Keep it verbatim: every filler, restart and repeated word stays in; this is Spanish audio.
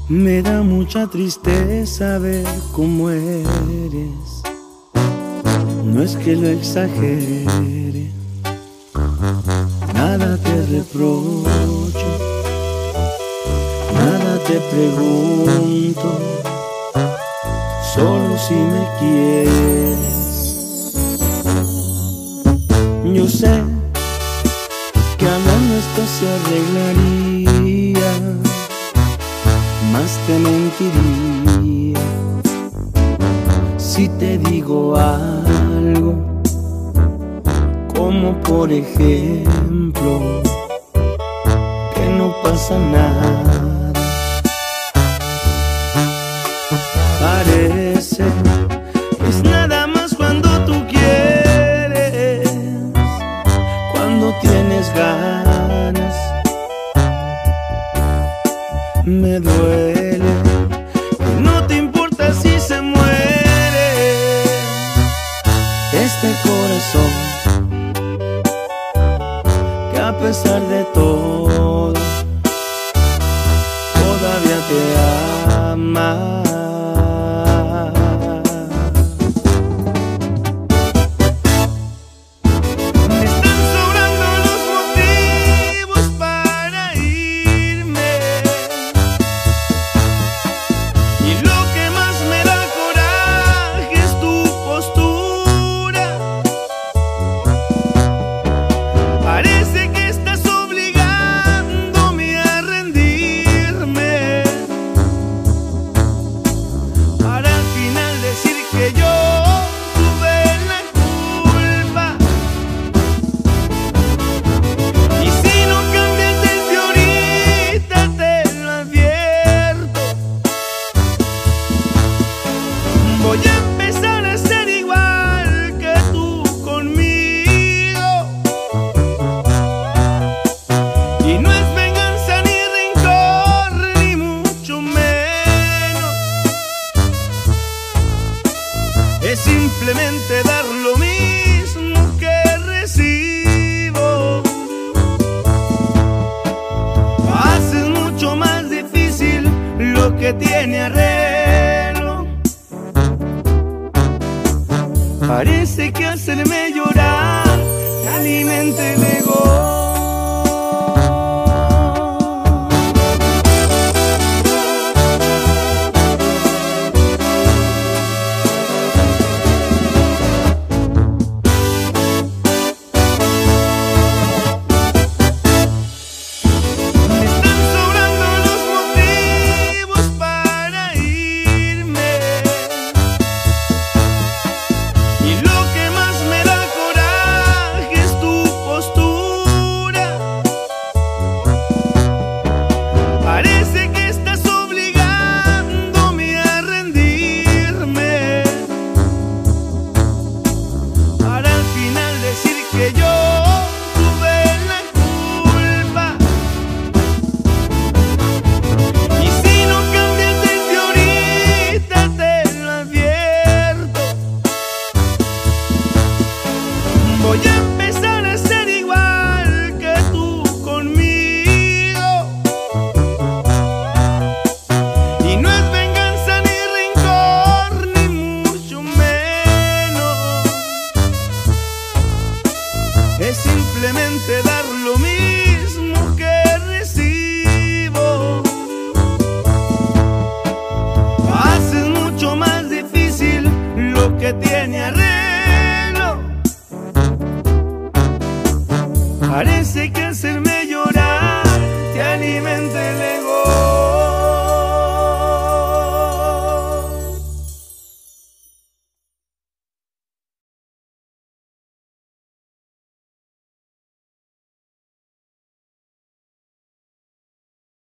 Me da mucha tristeza ver cómo eres. No es que lo exagere, nada te reprocho, nada te pregunto, solo si me quieres. Yo sé que hablando esto se arreglaría, más te mentiría si te digo algo, como por ejemplo que no pasa nada. Parece que es nada más cuando tú quieres, cuando tienes ganas. Me duele que no te importa si se muere este corazón, que a pesar de todo todavía te ama. Voy a empezar a ser igual que tú conmigo, y no es venganza ni rencor, ni mucho menos. Es simplemente dar lo mismo que recibo. Haces mucho más difícil lo que tiene arreglo. Parece que hacerme llorar te alimenta el ego. Voy a empezar a ser igual que tú conmigo, y no es venganza ni rencor, ni mucho menos. Es simplemente dar lo mismo que recibo. Haces mucho más difícil lo que tiene arreglo. Parece que hacerme llorar te alimenta el